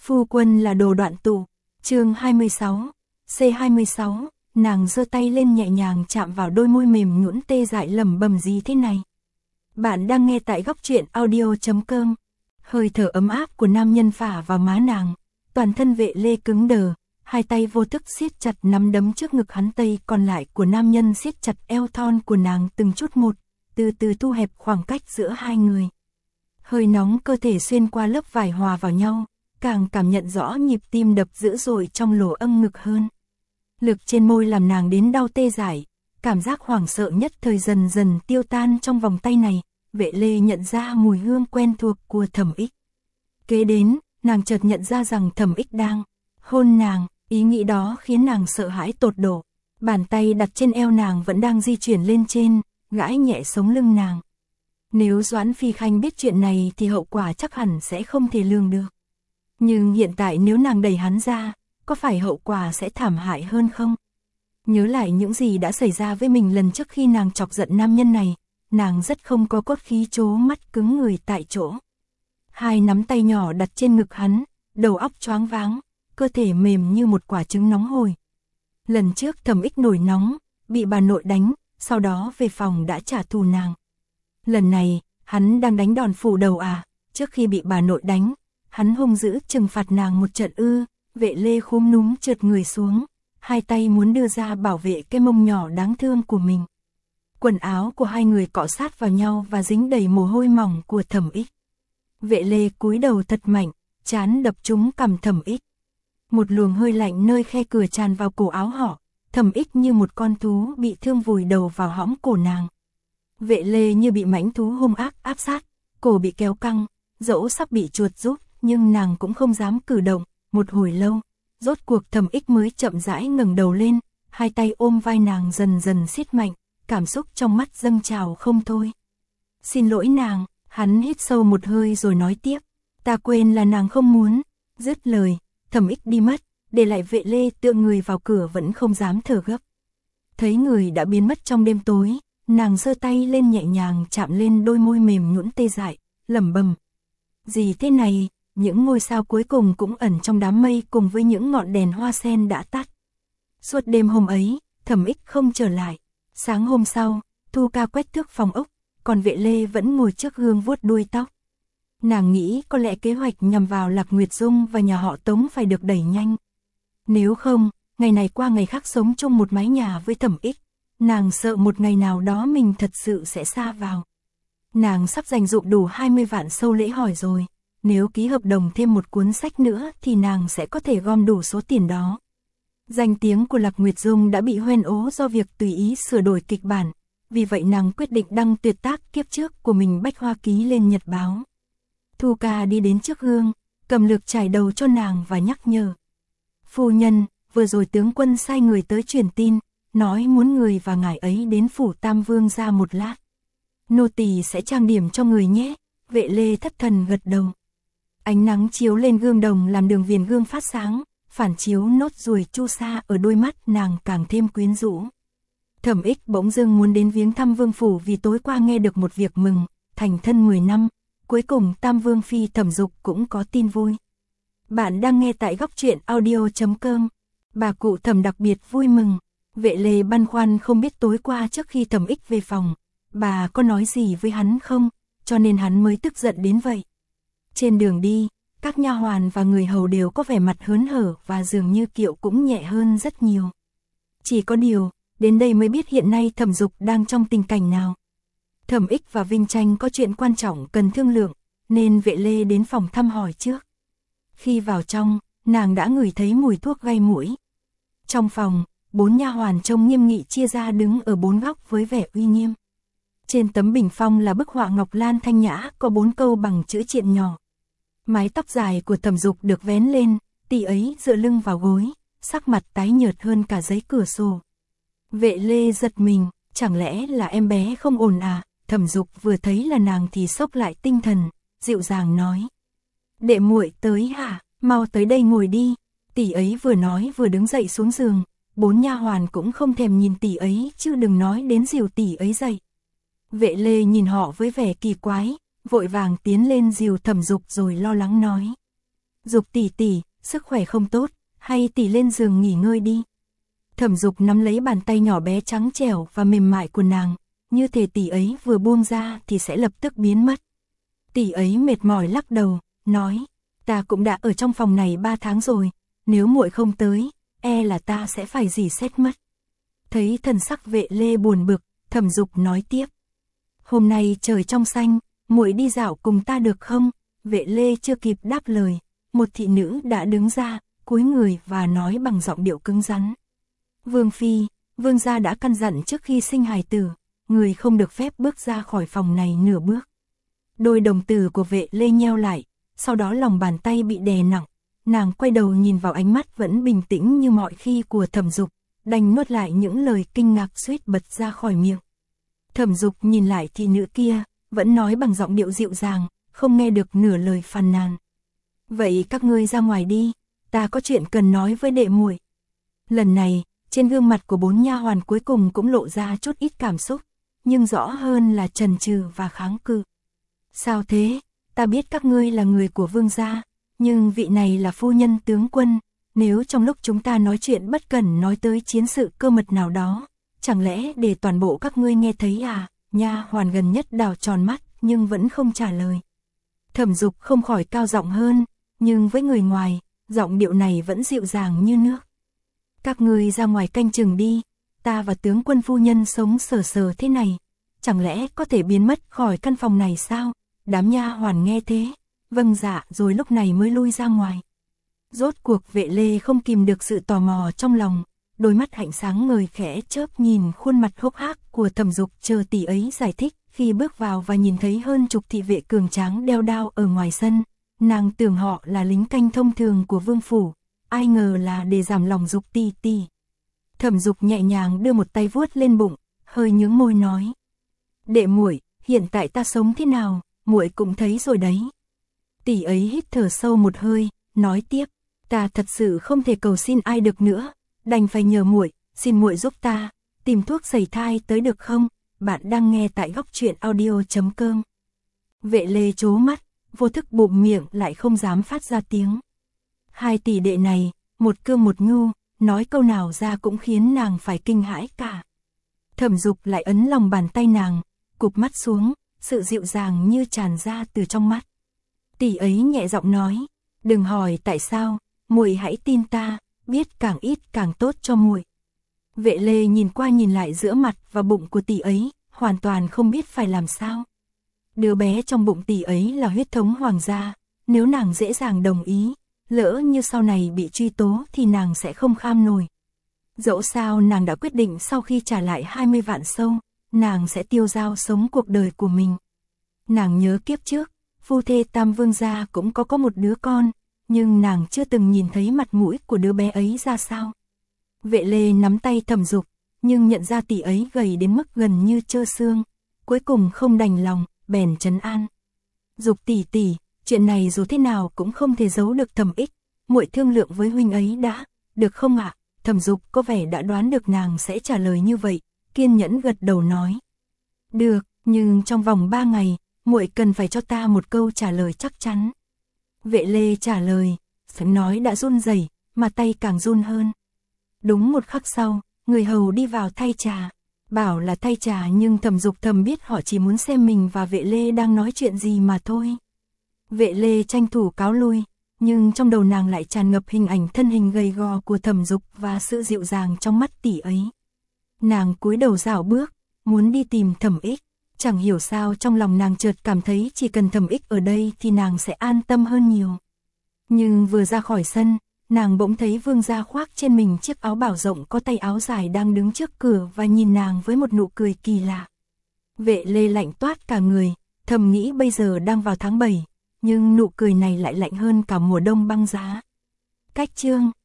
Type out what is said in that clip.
Phu quân là đồ đoạn tụ. Chương 26. C26, nàng giơ tay lên nhẹ nhàng chạm vào đôi môi mềm nhũn tê dại lẩm bẩm gì thế này. Bạn đang nghe tại góc truyện audio.com. Hơi thở ấm áp của nam nhân phả vào má nàng, toàn thân Vệ Lê cứng đờ, hai tay vô thức siết chặt nắm đấm trước ngực hắn, tay còn lại của nam nhân siết chặt eo thon của nàng từng chút một, từ từ thu hẹp khoảng cách giữa hai người. Hơi nóng cơ thể xuyên qua lớp vải hòa vào nhau, càng cảm nhận rõ nhịp tim đập dữ dội trong lỗ âm ngực hơn. Lực trên môi làm nàng đến đau tê dại, cảm giác hoảng sợ nhất thời dần dần tiêu tan trong vòng tay này. Vệ Lê nhận ra mùi hương quen thuộc của Thẩm Ích. Kế đến, nàng chợt nhận ra rằng Thẩm Ích đang hôn nàng, ý nghĩ đó khiến nàng sợ hãi tột độ. Bàn tay đặt trên eo nàng vẫn đang di chuyển lên trên, gãi nhẹ sống lưng nàng. Nếu Doãn Phi Khanh biết chuyện này thì hậu quả chắc hẳn sẽ không thể lường được. Nhưng hiện tại nếu nàng đẩy hắn ra, có phải hậu quả sẽ thảm hại hơn không? Nhớ lại những gì đã xảy ra với mình lần trước khi nàng chọc giận nam nhân này, nàng rất không có cốt khí, trố mắt cứng người tại chỗ. Hai nắm tay nhỏ đặt trên ngực hắn, đầu óc choáng váng, cơ thể mềm như một quả trứng nóng hổi. Lần trước Thẩm Ích nổi nóng, bị bà nội đánh, sau đó về phòng đã trả thù nàng. Lần này, hắn đang đánh đòn phủ đầu à? Trước khi bị bà nội đánh, hắn hung dữ trừng phạt nàng một trận ư? Vệ Lê khúm núm trượt người xuống, hai tay muốn đưa ra bảo vệ cái mông nhỏ đáng thương của mình. Quần áo của hai người cọ sát vào nhau và dính đầy mồ hôi mỏng của Thẩm Ích. Vệ Lê cúi đầu thật mạnh, trán đập trúng cằm Thẩm Ích. Một luồng hơi lạnh nơi khe cửa tràn vào cổ áo họ, Thẩm Ích như một con thú bị thương vùi đầu vào hõm cổ nàng. Vệ Lê như bị mãnh thú hung ác áp sát, cổ bị kéo căng, dẫu sắp bị chuột rút, nhưng nàng cũng không dám cử động. Một hồi lâu, rốt cuộc Thẩm Ích mới chậm rãi ngẩng đầu lên, hai tay ôm vai nàng dần dần siết mạnh, cảm xúc trong mắt dâng trào không thôi. Xin lỗi nàng, hắn hít sâu một hơi rồi nói tiếp, ta quên là nàng không muốn. Dứt lời, Thẩm Ích đi mất, để lại Vệ Lê tựa người vào cửa vẫn không dám thở gấp. Thấy người đã biến mất trong đêm tối, nàng giơ tay lên nhẹ nhàng chạm lên đôi môi mềm nhũn tê dại, lẩm bẩm. Gì thế này? Những ngôi sao cuối cùng cũng ẩn trong đám mây cùng với những ngọn đèn hoa sen đã tắt. Suốt đêm hôm ấy, Thẩm Ích không trở lại. Sáng hôm sau, Thu Ca quét tước phòng ốc, còn Vệ Lê vẫn ngồi trước gương vuốt đuôi tóc. Nàng nghĩ có lẽ kế hoạch nhằm vào Lạc Nguyệt Dung và nhà họ Tống phải được đẩy nhanh. Nếu không, ngày này qua ngày khác sống chung một mái nhà với Thẩm Ích, nàng sợ một ngày nào đó mình thật sự sẽ sa vào. Nàng sắp dành dụm đủ 20 vạn sâu lễ hỏi rồi. Nếu ký hợp đồng thêm một cuốn sách nữa thì nàng sẽ có thể gom đủ số tiền đó. Danh tiếng của Lạc Nguyệt Dung đã bị hoen ố do việc tùy ý sửa đổi kịch bản, vì vậy nàng quyết định đăng tuyệt tác kiếp trước của mình Bách Hoa Ký lên nhật báo. Thu Ca đi đến trước gương, cầm lược chải đầu cho nàng và nhắc nhở. Phu nhân, vừa rồi tướng quân sai người tới truyền tin, nói muốn người và ngài ấy đến phủ Tam Vương ra một lát. Nô tỳ sẽ trang điểm cho người nhé. Vệ Lê thất thần gật đầu. Ánh nắng chiếu lên gương đồng làm đường viền gương phát sáng, phản chiếu nốt ruồi chu sa ở đôi mắt nàng càng thêm quyến rũ. Thẩm Ích bỗng dưng muốn đến viếng thăm vương phủ vì tối qua nghe được một việc mừng, thành thân 10 năm, cuối cùng Tam Vương Phi Thẩm Dục cũng có tin vui. Bạn đang nghe tại góc truyện audio.com. Bà cụ Thẩm đặc biệt vui mừng. Vệ Lê băn khoăn không biết tối qua trước khi Thẩm Ích về phòng, bà có nói gì với hắn không, cho nên hắn mới tức giận đến vậy. Trên đường đi, các nha hoàn và người hầu đều có vẻ mặt hớn hở và dường như Kiệu cũng nhẹ hơn rất nhiều. Chỉ có điều, đến đây mới biết hiện nay Thẩm Dục đang trong tình cảnh nào. Thẩm Ích và Vinh Tranh có chuyện quan trọng cần thương lượng, nên Vệ Lê đến phòng thăm hỏi trước. Khi vào trong, nàng đã ngửi thấy mùi thuốc gây mũi. Trong phòng, 4 nha hoàn trông nghiêm nghị chia ra đứng ở 4 góc với vẻ uy nghiêm. Trên tấm bình phong là bức họa ngọc lan thanh nhã có 4 câu bằng chữ triện nhỏ. Mái tóc dài của Thẩm Dục được vén lên, tỷ ấy dựa lưng vào gối, sắc mặt tái nhợt hơn cả giấy cửa sổ. Vệ Lê giật mình, chẳng lẽ là em bé không ổn à? Thẩm Dục vừa thấy là nàng thì sốc lại tinh thần, dịu dàng nói. Đệ muội tới hả? Mau tới đây ngồi đi. Tỷ ấy vừa nói vừa đứng dậy xuống giường, 4 nha hoàn cũng không thèm nhìn tỷ ấy chứ đừng nói đến dìu tỷ ấy dậy. Vệ Lê nhìn họ với vẻ kỳ quái, vội vàng tiến lên dìu Thẩm Dục rồi lo lắng nói. Dục tỷ tỷ, sức khỏe không tốt, hay tỷ lên giường nghỉ ngơi đi. Thẩm Dục nắm lấy bàn tay nhỏ bé trắng trẻo và mềm mại của nàng, như thể tỷ ấy vừa buông ra thì sẽ lập tức biến mất. Tỷ ấy mệt mỏi lắc đầu, nói, ta cũng đã ở trong phòng này 3 tháng rồi, nếu muội không tới, e là ta sẽ phải rỉ sét mất. Thấy thần sắc Vệ Lê buồn bực, Thẩm Dục nói tiếp, hôm nay trời trong xanh, muội đi dạo cùng ta được không? Vệ Lê chưa kịp đáp lời, một thị nữ đã đứng ra, cúi người và nói bằng giọng điệu cứng rắn. Vương phi, vương gia đã căn dặn trước khi sinh hài tử, người không được phép bước ra khỏi phòng này nửa bước. Đôi đồng tử của Vệ Lê nheo lại, sau đó lòng bàn tay bị đè nặng, nàng quay đầu nhìn vào ánh mắt vẫn bình tĩnh như mọi khi của Thẩm Dục, đành nuốt lại những lời kinh ngạc suýt bật ra khỏi miệng. Thẩm Dục nhìn lại thị nữ kia, vẫn nói bằng giọng điệu dịu dàng, không nghe được nửa lời phàn nàn. Vậy các ngươi ra ngoài đi, ta có chuyện cần nói với đệ muội. Lần này, trên gương mặt của 4 nha hoàn cuối cùng cũng lộ ra chút ít cảm xúc, nhưng rõ hơn là chần chừ và kháng cự. Sao thế? Ta biết các ngươi là người của vương gia, nhưng vị này là phu nhân tướng quân, nếu trong lúc chúng ta nói chuyện bất cẩn nói tới chiến sự cơ mật nào đó, chẳng lẽ để toàn bộ các ngươi nghe thấy à? Nha hoàn gần nhất đảo tròn mắt nhưng vẫn không trả lời. Thẩm Dục không khỏi cao giọng hơn, nhưng với người ngoài, giọng điệu này vẫn dịu dàng như nước. Các ngươi ra ngoài canh chừng đi, ta và tướng quân phu nhân sống sờ sờ thế này, chẳng lẽ có thể biến mất khỏi căn phòng này sao? Đám nha hoàn nghe thế, vâng dạ rồi lúc này mới lui ra ngoài. Rốt cuộc Vệ Lê không kìm được sự tò mò trong lòng, đôi mắt hạnh sáng ngời khẽ chớp nhìn khuôn mặt hốc hác của Thẩm Dục chờ tỷ ấy giải thích. Khi bước vào và nhìn thấy hơn chục thị vệ cường tráng đeo đao ở ngoài sân, nàng tưởng họ là lính canh thông thường của vương phủ, ai ngờ là để giảm lòng Dục tỷ tỷ. Thẩm Dục nhẹ nhàng đưa một tay vuốt lên bụng, hơi nhướng môi nói: "Đệ muội, hiện tại ta sống thế nào, muội cũng thấy rồi đấy." Tỷ ấy hít thở sâu một hơi, nói tiếp: "Ta thật sự không thể cầu xin ai được nữa, đành phải nhờ muội, xin muội giúp ta tìm thuốc sẩy thai tới được không?" Bạn đang nghe tại Góc Truyện Audio.com. Vệ Lê trố mắt, vô thức bụm miệng lại không dám phát ra tiếng. Hai tỷ đệ này, một cương một nhu, nói câu nào ra cũng khiến nàng phải kinh hãi cả. Thẩm Dục lại ấn lòng bàn tay nàng, cụp mắt xuống, sự dịu dàng như tràn ra từ trong mắt. Tỷ ấy nhẹ giọng nói: "Đừng hỏi tại sao, muội hãy tin ta, biết càng ít càng tốt cho muội." Vệ Lê nhìn qua nhìn lại giữa mặt và bụng của tỷ ấy, hoàn toàn không biết phải làm sao. Đứa bé trong bụng tỷ ấy là huyết thống hoàng gia, nếu nàng dễ dàng đồng ý, lỡ như sau này bị truy tố thì nàng sẽ không kham nổi. Dẫu sao nàng đã quyết định sau khi trả lại 20 vạn sâu, nàng sẽ tiêu dao sống cuộc đời của mình. Nàng nhớ kiếp trước, phu thê Tam Vương gia cũng có một đứa con, nhưng nàng chưa từng nhìn thấy mặt mũi của đứa bé ấy ra sao. Vệ Lê nắm tay Thẩm Dục, nhưng nhận ra tỷ ấy gầy đến mức gần như trơ xương, cuối cùng không đành lòng, bèn trấn an: "Dục tỷ tỷ, chuyện này dù thế nào cũng không thể giấu được Thẩm Ích, muội thương lượng với huynh ấy đã, được không ạ?" Thẩm Dục có vẻ đã đoán được nàng sẽ trả lời như vậy, kiên nhẫn gật đầu nói: "Được, nhưng trong vòng 3 ngày, muội cần phải cho ta một câu trả lời chắc chắn." Vệ Lê trả lời, nói đã run rẩy, mà tay càng run hơn. Đúng một khắc sau, người hầu đi vào thay trà. Bảo là thay trà nhưng Thẩm Dục thầm biết họ chỉ muốn xem mình và Vệ Lê đang nói chuyện gì mà thôi. Vệ Lê tranh thủ cáo lui, nhưng trong đầu nàng lại tràn ngập hình ảnh thân hình gầy gò của Thẩm Dục và sự dịu dàng trong mắt tỷ ấy. Nàng cúi đầu rảo bước, muốn đi tìm Thẩm Ích. Chẳng hiểu sao trong lòng nàng chợt cảm thấy chỉ cần Thẩm Ích ở đây thì nàng sẽ an tâm hơn nhiều. Nhưng vừa ra khỏi sân, nàng bỗng thấy vương gia khoác trên mình chiếc áo bảo rộng có tay áo dài đang đứng trước cửa và nhìn nàng với một nụ cười kỳ lạ. Vệ Lê lạnh toát cả người, thầm nghĩ bây giờ đang vào tháng 7, nhưng nụ cười này lại lạnh hơn cả mùa đông băng giá. Cách chương